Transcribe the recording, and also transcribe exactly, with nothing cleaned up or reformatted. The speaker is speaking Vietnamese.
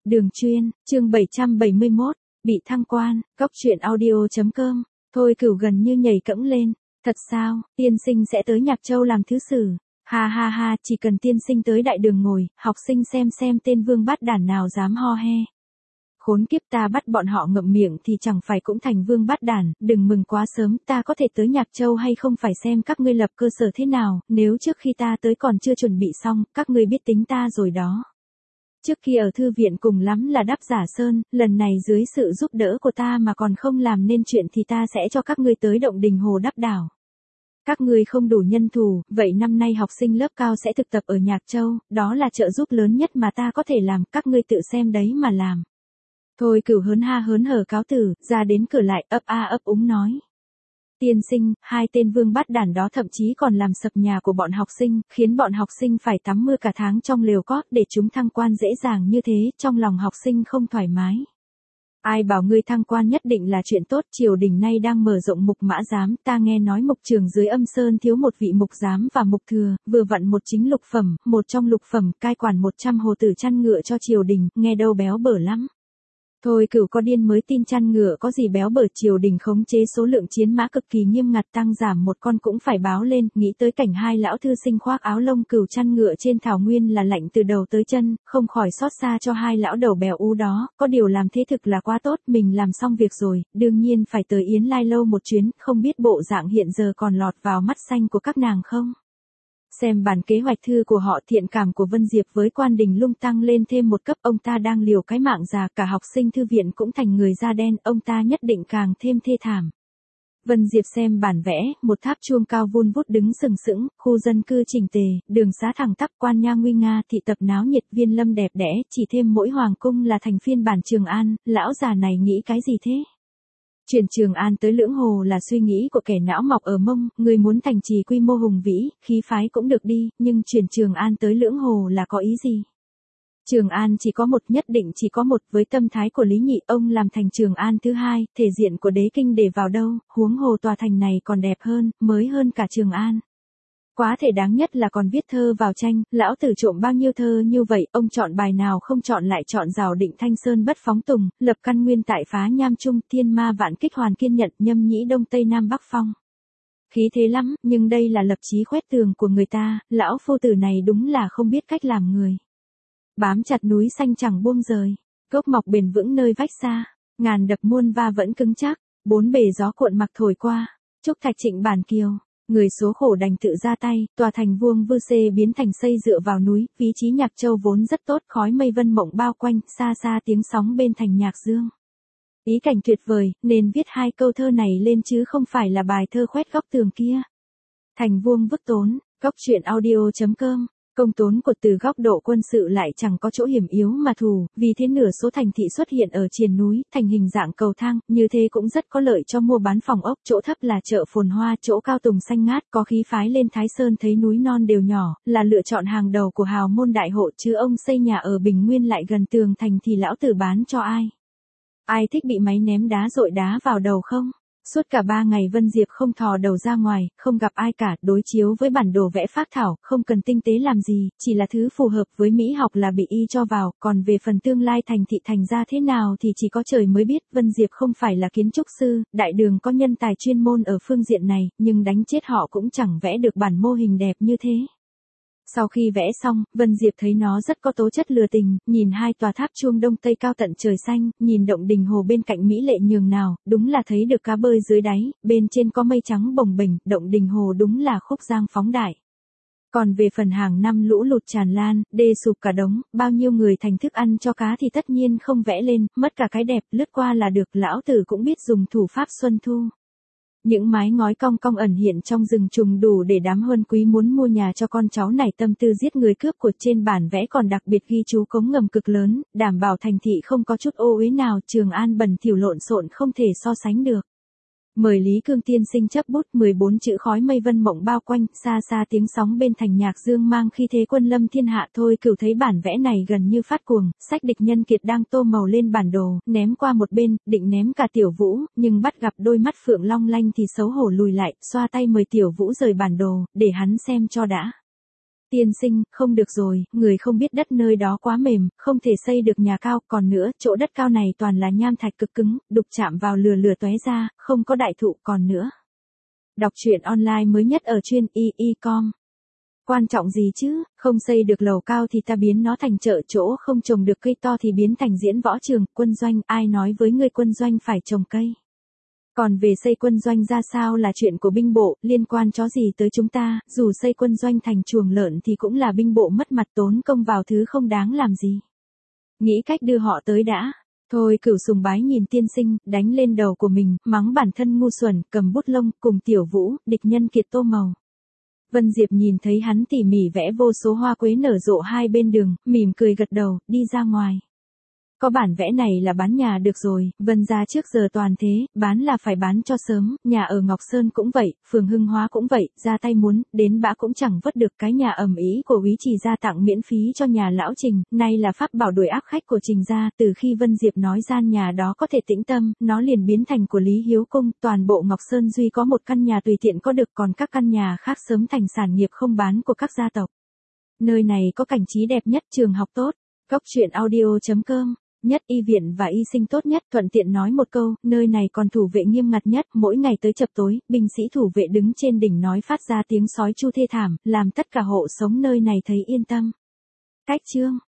Đường chuyên, chương bảy trăm bảy mươi mốt, bị thăng quan, cóc truyện audio.com, Thôi Cửu gần như nhảy cẫng lên, thật sao, tiên sinh sẽ tới Nhạc Châu làm thứ sử, ha ha ha, chỉ cần tiên sinh tới đại đường ngồi, học sinh xem xem tên vương bát đản nào dám ho he. Khốn kiếp, ta bắt bọn họ ngậm miệng thì chẳng phải cũng thành vương bát đản, đừng mừng quá sớm, ta có thể tới Nhạc Châu hay không phải xem các ngươi lập cơ sở thế nào, nếu trước khi ta tới còn chưa chuẩn bị xong, các ngươi biết tính ta rồi đó. Trước kia ở thư viện cùng lắm là đắp giả sơn, lần này dưới sự giúp đỡ của ta mà còn không làm nên chuyện thì ta sẽ cho các ngươi tới động đình hồ đắp đảo. Các ngươi không đủ nhân thủ, vậy năm nay học sinh lớp cao sẽ thực tập ở Nhạc Châu, đó là trợ giúp lớn nhất mà ta có thể làm, các ngươi tự xem đấy mà làm. Thôi Cửu hớn ha hớn hở cáo từ, ra đến cửa lại, ấp a ấp úng nói. Tiên sinh, hai tên vương bát đản đó thậm chí còn làm sập nhà của bọn học sinh, khiến bọn học sinh phải tắm mưa cả tháng trong lều cót để chúng thăng quan dễ dàng như thế, trong lòng học sinh không thoải mái. Ai bảo ngươi thăng quan nhất định là chuyện tốt, triều đình nay đang mở rộng mục mã giám, ta nghe nói mục trường dưới âm sơn thiếu một vị mục giám và mục thừa, vừa vặn một chính lục phẩm, một trong lục phẩm, cai quản một trăm hồ tử chăn ngựa cho triều đình, nghe đâu béo bở lắm. Thôi Cửu có điên mới tin chăn ngựa có gì béo bở, triều đình khống chế số lượng chiến mã cực kỳ nghiêm ngặt, tăng giảm một con cũng phải báo lên, nghĩ tới cảnh hai lão thư sinh khoác áo lông cừu chăn ngựa trên thảo nguyên là lạnh từ đầu tới chân, không khỏi xót xa cho hai lão đầu bèo ú đó, có điều làm thế thực là quá tốt, mình làm xong việc rồi, đương nhiên phải tới Yến Lai Lâu một chuyến, không biết bộ dạng hiện giờ còn lọt vào mắt xanh của các nàng không? Xem bản kế hoạch thư của họ, thiện cảm của Vân Diệp với quan đình lung tăng lên thêm một cấp, ông ta đang liều cái mạng già, cả học sinh thư viện cũng thành người da đen, ông ta nhất định càng thêm thê thảm. Vân Diệp xem bản vẽ, một tháp chuông cao vun vút đứng sừng sững, khu dân cư chỉnh tề, đường xá thẳng tắp, quan nha nguy nga, thị tập náo nhiệt, viên lâm đẹp đẽ, chỉ thêm mỗi hoàng cung là thành phiên bản Trường An, lão già này nghĩ cái gì thế? Chuyển Trường An tới Lưỡng Hồ là suy nghĩ của kẻ não mọc ở mông, người muốn thành trì quy mô hùng vĩ, khí phái cũng được đi, nhưng chuyển Trường An tới Lưỡng Hồ là có ý gì? Trường An chỉ có một, nhất định chỉ có một, với tâm thái của Lý Nhị, ông làm thành Trường An thứ hai, thể diện của đế kinh để vào đâu, huống hồ tòa thành này còn đẹp hơn, mới hơn cả Trường An. Quá thể đáng nhất là còn viết thơ vào tranh, lão tử trộm bao nhiêu thơ như vậy, ông chọn bài nào không chọn lại chọn Giảo Định Thanh Sơn bất phóng tùng, lập căn nguyên tại phá nham trung, thiên ma vạn kích hoàn kiên nhận, nhâm nhĩ đông tây nam bắc phong. Khí thế lắm, nhưng đây là lập chí khoét tường của người ta, lão phu tử này đúng là không biết cách làm người. Bám chặt núi xanh chẳng buông rời, gốc mọc bền vững nơi vách xa, ngàn đập muôn va vẫn cứng chắc, bốn bề gió cuộn mặc thổi qua, trúc thạch trịnh bản kiều. Người số khổ đành tự ra tay, tòa thành vuông vư xê biến thành xây dựa vào núi, vị trí Nhạc Châu vốn rất tốt, khói mây vân mộng bao quanh, xa xa tiếng sóng bên thành Nhạc Dương. Ý cảnh tuyệt vời, nên viết hai câu thơ này lên chứ không phải là bài thơ khoét góc tường kia. Thành vuông vức tốn, góc truyện audio.com. Công tốn của từ góc độ quân sự lại chẳng có chỗ hiểm yếu mà thù, vì thế nửa số thành thị xuất hiện ở triền núi, thành hình dạng cầu thang, như thế cũng rất có lợi cho mua bán phòng ốc, chỗ thấp là chợ phồn hoa, chỗ cao tùng xanh ngát, có khí phái lên Thái Sơn thấy núi non đều nhỏ, là lựa chọn hàng đầu của hào môn đại hộ, chứ ông xây nhà ở Bình Nguyên lại gần tường thành thì lão tử bán cho ai? Ai thích bị máy ném đá dội đá vào đầu không? Suốt cả ba ngày Vân Diệp không thò đầu ra ngoài, không gặp ai cả, đối chiếu với bản đồ vẽ phác thảo, không cần tinh tế làm gì, chỉ là thứ phù hợp với mỹ học là bị y cho vào, còn về phần tương lai thành thị thành ra thế nào thì chỉ có trời mới biết. Vân Diệp không phải là kiến trúc sư, đại đường có nhân tài chuyên môn ở phương diện này, nhưng đánh chết họ cũng chẳng vẽ được bản mô hình đẹp như thế. Sau khi vẽ xong, Vân Diệp thấy nó rất có tố chất lừa tình, nhìn hai tòa tháp chuông đông tây cao tận trời xanh, nhìn động đình hồ bên cạnh mỹ lệ nhường nào, đúng là thấy được cá bơi dưới đáy, bên trên có mây trắng bồng bềnh, động đình hồ đúng là khúc giang phóng đại. Còn về phần hàng năm lũ lụt tràn lan, đê sụp cả đống, bao nhiêu người thành thức ăn cho cá thì tất nhiên không vẽ lên, mất cả cái đẹp, lướt qua là được, lão tử cũng biết dùng thủ pháp xuân thu. Những mái ngói cong cong ẩn hiện trong rừng trùng đủ để đám huân quý muốn mua nhà cho con cháu này tâm tư giết người cướp của. Trên bản vẽ còn đặc biệt ghi chú cống ngầm cực lớn, đảm bảo thành thị không có chút ô uế nào, Trường An bẩn thỉu lộn xộn không thể so sánh được. Mời Lý Cương tiên sinh chấp bút, mười bốn chữ khói mây vân mộng bao quanh, xa xa tiếng sóng bên thành Nhạc Dương mang khi thế quân lâm thiên hạ. Thôi Cửu thấy bản vẽ này gần như phát cuồng, sách địch nhân kiệt đang tô màu lên bản đồ, ném qua một bên, định ném cả Tiểu Vũ, nhưng bắt gặp đôi mắt phượng long lanh thì xấu hổ lùi lại, xoa tay mời Tiểu Vũ rời bản đồ, để hắn xem cho đã. Tiên sinh, không được rồi, người không biết đất nơi đó quá mềm, không thể xây được nhà cao, còn nữa, chỗ đất cao này toàn là nham thạch cực cứng, đục chạm vào lừa lừa tóe ra, không có đại thụ, còn nữa. Đọc truyện online mới nhất ở chuyên y y com. Quan trọng gì chứ, không xây được lầu cao thì ta biến nó thành chợ, chỗ không trồng được cây to thì biến thành diễn võ trường, quân doanh, ai nói với ngươi quân doanh phải trồng cây. Còn về xây quân doanh ra sao là chuyện của binh bộ, liên quan chó gì tới chúng ta, dù xây quân doanh thành chuồng lợn thì cũng là binh bộ mất mặt tốn công vào thứ không đáng làm gì. Nghĩ cách đưa họ tới đã. Thôi Cửu sùng bái nhìn tiên sinh, đánh lên đầu của mình, mắng bản thân ngu xuẩn, cầm bút lông, cùng Tiểu Vũ, địch nhân kiệt tô màu. Vân Diệp nhìn thấy hắn tỉ mỉ vẽ vô số hoa quế nở rộ hai bên đường, mỉm cười gật đầu, đi ra ngoài. Có bản vẽ này là bán nhà được rồi, Vân gia trước giờ toàn thế, bán là phải bán cho sớm, nhà ở Ngọc Sơn cũng vậy, phường Hưng Hóa cũng vậy, ra tay muốn, đến bã cũng chẳng vất được. Cái nhà ầm ĩ của Úy Trì gia tặng miễn phí cho nhà lão Trình, nay là pháp bảo đuổi ác khách của Trình gia, từ khi Vân Diệp nói gian nhà đó có thể tĩnh tâm, nó liền biến thành của Lý Hiếu Cung, toàn bộ Ngọc Sơn duy có một căn nhà tùy tiện có được, còn các căn nhà khác sớm thành sản nghiệp không bán của các gia tộc. Nơi này có cảnh trí đẹp nhất, trường học tốt, góc truyện audio chấm com. Nhất y viện và y sinh tốt nhất, thuận tiện nói một câu, nơi này còn thủ vệ nghiêm ngặt nhất, mỗi ngày tới chập tối, binh sĩ thủ vệ đứng trên đỉnh nói phát ra tiếng sói chu thê thảm, làm tất cả hộ sống nơi này thấy yên tâm. Cách chương